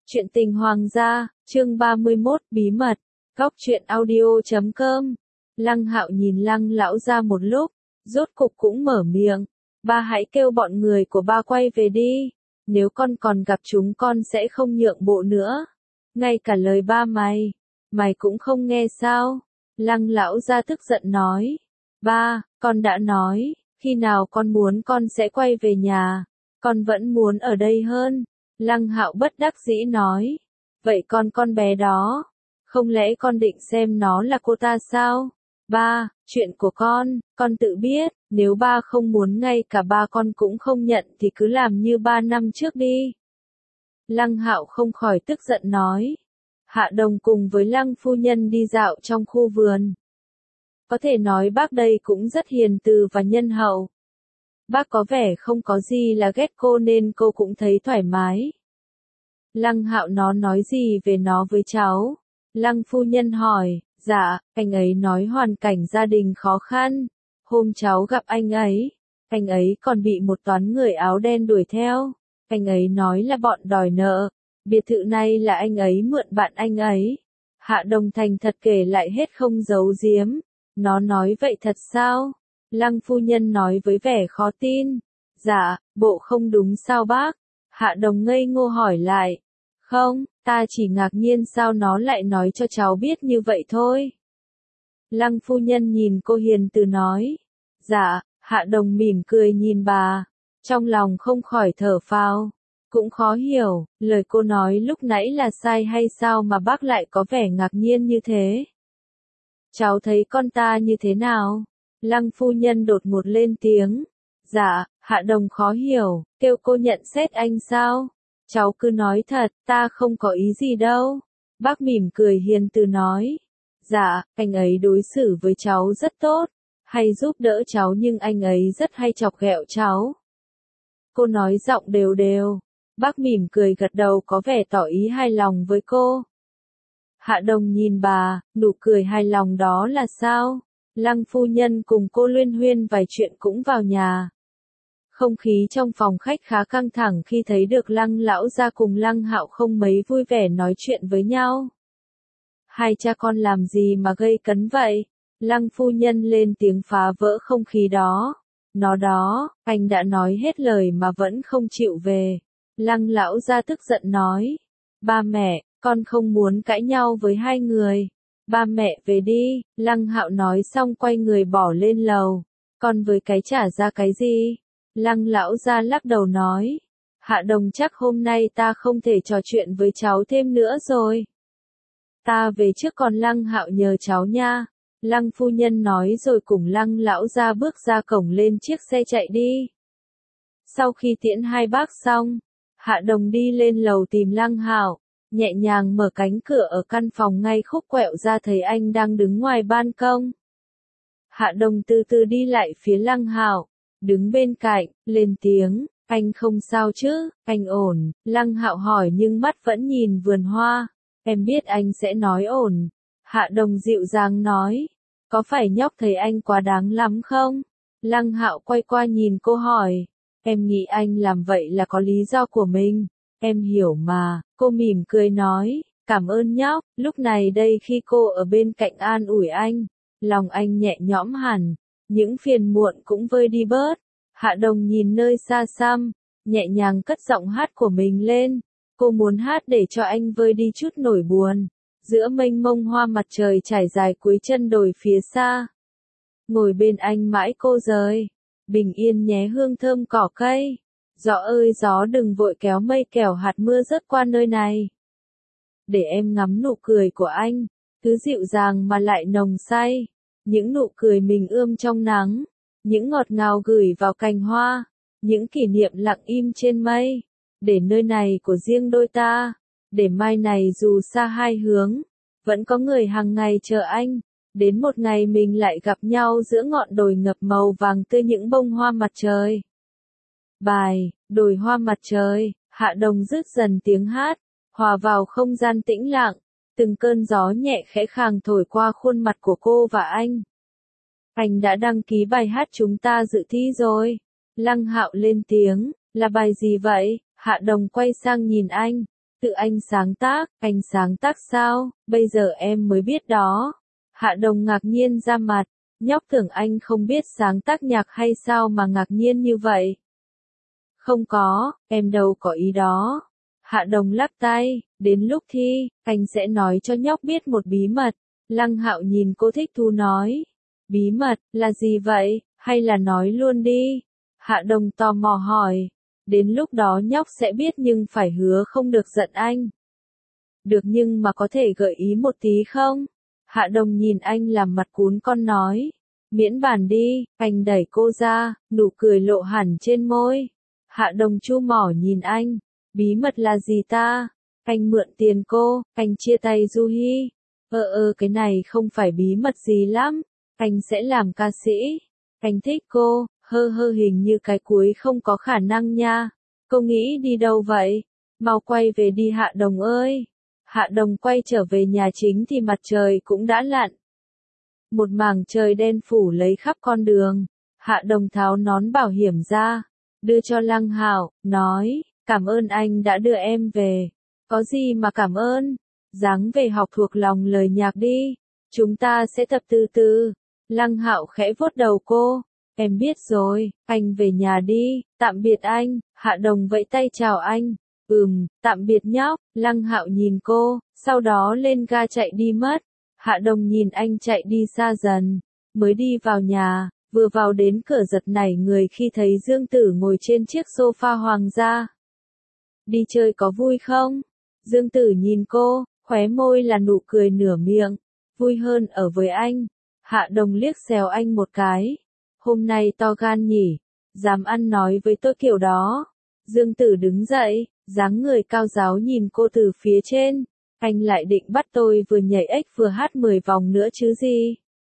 Chuyện tình hoàng gia, chương 31, bí mật, góc truyện audio.com. Lăng Hạo nhìn Lăng lão gia một lúc, rốt cục cũng mở miệng. Ba hãy kêu bọn người của ba quay về đi. Nếu con còn gặp chúng con sẽ không nhượng bộ nữa. Ngay cả lời ba mày cũng không nghe sao? Lăng lão gia tức giận nói. Ba, con đã nói, khi nào con muốn con sẽ quay về nhà. Con vẫn muốn ở đây hơn. Lăng Hạo bất đắc dĩ nói. Vậy con bé đó, không lẽ con định xem nó là cô ta sao? Ba, chuyện của con tự biết, nếu ba không muốn ngay cả ba con cũng không nhận thì cứ làm như 3 năm trước đi. Lăng Hạo không khỏi tức giận nói. Hạ Đồng cùng với Lăng phu nhân đi dạo trong khu vườn. Có thể nói bác đây cũng rất hiền từ và nhân hậu. Bác có vẻ không có gì là ghét cô nên cô cũng thấy thoải mái. Lăng Hạo nó nói gì về nó với cháu? Lăng phu nhân hỏi. Dạ, anh ấy nói hoàn cảnh gia đình khó khăn. Hôm cháu gặp anh ấy còn bị một toán người áo đen đuổi theo. Anh ấy nói là bọn đòi nợ. Biệt thự này là anh ấy mượn bạn anh ấy. Hạ Đồng thành thật kể lại hết không giấu giếm. Nó nói vậy thật sao? Lăng phu nhân nói với vẻ khó tin. Dạ, bộ không đúng sao bác? Hạ Đồng ngây ngô hỏi lại. Không, ta chỉ ngạc nhiên sao nó lại nói cho cháu biết như vậy thôi. Lăng phu nhân nhìn cô hiền từ nói. Dạ, Hạ Đồng mỉm cười nhìn bà. Trong lòng không khỏi thở phào. Cũng khó hiểu, lời cô nói lúc nãy là sai hay sao mà bác lại có vẻ ngạc nhiên như thế. Cháu thấy con ta như thế nào? Lăng phu nhân đột ngột lên tiếng. Dạ, Hạ Đồng khó hiểu, kêu cô nhận xét anh sao? Cháu cứ nói thật, ta không có ý gì đâu. Bác mỉm cười hiền từ nói. Dạ, anh ấy đối xử với cháu rất tốt, hay giúp đỡ cháu nhưng anh ấy rất hay chọc ghẹo cháu. Cô nói giọng đều đều. Bác mỉm cười gật đầu có vẻ tỏ ý hài lòng với cô. Hạ Đồng nhìn bà, nụ cười hài lòng đó là sao? Lăng phu nhân cùng cô luyên huyên vài chuyện cũng vào nhà. Không khí trong phòng khách khá căng thẳng khi thấy được Lăng lão gia cùng Lăng Hạo không mấy vui vẻ nói chuyện với nhau. Hai cha con làm gì mà gây cấn vậy? Lăng phu nhân lên tiếng phá vỡ không khí đó. Nó đó, anh đã nói hết lời mà vẫn không chịu về. Lăng lão gia tức giận nói. Ba mẹ, con không muốn cãi nhau với hai người. Ba mẹ về đi, Lăng Hạo nói xong quay người bỏ lên lầu. Con với cái trả ra cái gì? Lăng lão gia lắc đầu nói. Hạ Đồng chắc hôm nay ta không thể trò chuyện với cháu thêm nữa rồi. Ta về trước còn Lăng Hạo nhờ cháu nha. Lăng phu nhân nói rồi cùng Lăng lão gia bước ra cổng lên chiếc xe chạy đi. Sau khi tiễn hai bác xong, Hạ Đồng đi lên lầu tìm Lăng Hạo, nhẹ nhàng mở cánh cửa ở căn phòng ngay khúc quẹo ra thấy anh đang đứng ngoài ban công. Hạ Đồng từ từ đi lại phía Lăng Hạo, đứng bên cạnh, lên tiếng, anh không sao chứ, anh ổn. Lăng Hạo hỏi nhưng mắt vẫn nhìn vườn hoa. Em biết anh sẽ nói ổn. Hạ Đồng dịu dàng nói, có phải nhóc thấy anh quá đáng lắm không? Lăng Hạo quay qua nhìn cô hỏi, em nghĩ anh làm vậy là có lý do của mình. Em hiểu mà, cô mỉm cười nói, cảm ơn nhóc. Lúc này đây khi cô ở bên cạnh an ủi anh, lòng anh nhẹ nhõm hẳn, những phiền muộn cũng vơi đi bớt. Hạ Đồng nhìn nơi xa xăm, nhẹ nhàng cất giọng hát của mình lên. Cô muốn hát để cho anh vơi đi chút nỗi buồn. Giữa mênh mông hoa mặt trời trải dài cuối chân đồi phía xa. Ngồi bên anh mãi cô rời. Bình yên nhé hương thơm cỏ cây. Gió ơi gió đừng vội kéo mây kẻo hạt mưa rớt qua nơi này. Để em ngắm nụ cười của anh. Cứ dịu dàng mà lại nồng say. Những nụ cười mình ươm trong nắng. Những ngọt ngào gửi vào cành hoa. Những kỷ niệm lặng im trên mây. Để nơi này của riêng đôi ta. Để mai này dù xa hai hướng. Vẫn có người hàng ngày chờ anh. Đến một ngày mình lại gặp nhau giữa ngọn đồi ngập màu vàng tươi những bông hoa mặt trời. Bài, đồi hoa mặt trời, Hạ Đồng dứt dần tiếng hát, hòa vào không gian tĩnh lặng, từng cơn gió nhẹ khẽ khàng thổi qua khuôn mặt của cô và anh. Anh đã đăng ký bài hát chúng ta dự thi rồi. Lăng Hạo lên tiếng, là bài gì vậy? Hạ Đồng quay sang nhìn anh, Tự anh sáng tác, anh sáng tác sao, bây giờ em mới biết đó. Hạ Đồng ngạc nhiên ra mặt, nhóc tưởng anh không biết sáng tác nhạc hay sao mà ngạc nhiên như vậy. Không có, em đâu có ý đó. Hạ Đồng lắc tay, đến lúc thi, anh sẽ nói cho nhóc biết một bí mật. Lăng Hạo nhìn cô thích thú nói. Bí mật, là gì vậy, hay là nói luôn đi? Hạ Đồng tò mò hỏi. Đến lúc đó nhóc sẽ biết nhưng phải hứa không được giận anh. Được nhưng mà có thể gợi ý một tí không? Hạ Đồng nhìn anh làm mặt cún con nói. Miễn bàn đi, anh đẩy cô ra, nụ cười lộ hẳn trên môi. Hạ Đồng chu mỏ nhìn anh. Bí mật là gì ta? Anh mượn tiền cô, anh chia tay Du Hi. Cái này không phải bí mật gì lắm. Anh sẽ làm ca sĩ. Anh thích cô, hình như cái cuối không có khả năng nha. Cô nghĩ đi đâu vậy? Mau quay về đi Hạ Đồng ơi. Hạ Đồng quay trở về nhà chính thì mặt trời cũng đã lặn. Một mảng trời đen phủ lấy khắp con đường. Hạ Đồng tháo nón bảo hiểm ra, đưa cho Lăng Hạo, nói, cảm ơn anh đã đưa em về. Có gì mà cảm ơn? Dáng về học thuộc lòng lời nhạc đi. Chúng ta sẽ tập từ từ. Lăng Hạo khẽ vuốt đầu cô. Em biết rồi, anh về nhà đi, tạm biệt anh. Hạ Đồng vẫy tay chào anh. Tạm biệt nhóc. Lăng Hạo nhìn cô, sau đó lên ga chạy đi mất. Hạ Đồng nhìn anh chạy đi xa dần, mới đi vào nhà, vừa vào đến cửa giật nảy người khi thấy Dương Tử ngồi trên chiếc sofa hoàng gia. Đi chơi có vui không? Dương Tử nhìn cô, khóe môi là nụ cười nửa miệng, vui hơn ở với anh. Hạ Đồng liếc xéo anh một cái. Hôm nay to gan nhỉ, dám ăn nói với tôi kiểu đó. Dương Tử đứng dậy, dáng người cao ráo nhìn cô từ phía trên. Anh lại định bắt tôi vừa nhảy ếch vừa hát 10 vòng nữa chứ gì?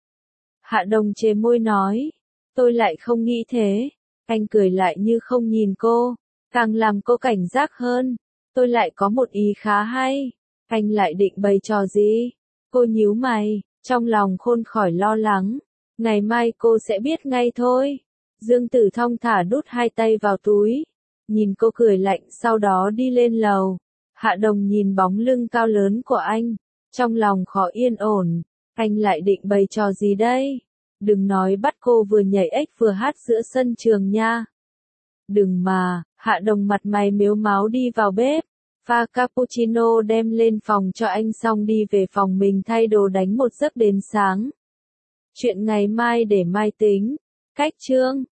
Hạ Đồng chề môi nói. Tôi lại không nghĩ thế. Anh cười lại như không nhìn cô, càng làm cô cảnh giác hơn. Tôi lại có một ý khá hay. Anh lại định bày trò gì? Cô nhíu mày, trong lòng khôn khỏi lo lắng. Ngày mai cô sẽ biết ngay thôi. Dương Tử thong thả đút hai tay vào túi. Nhìn cô cười lạnh sau đó đi lên lầu. Hạ Đồng nhìn bóng lưng cao lớn của anh. Trong lòng khó yên ổn. Anh lại định bày trò gì đây? Đừng nói bắt cô vừa nhảy ếch vừa hát giữa sân trường nha. Đừng mà, Hạ Đồng mặt mày mếu máo đi vào bếp. Pha cappuccino đem lên phòng cho anh xong đi về phòng mình thay đồ đánh một giấc đến sáng. Chuyện ngày mai để mai tính. Cách chương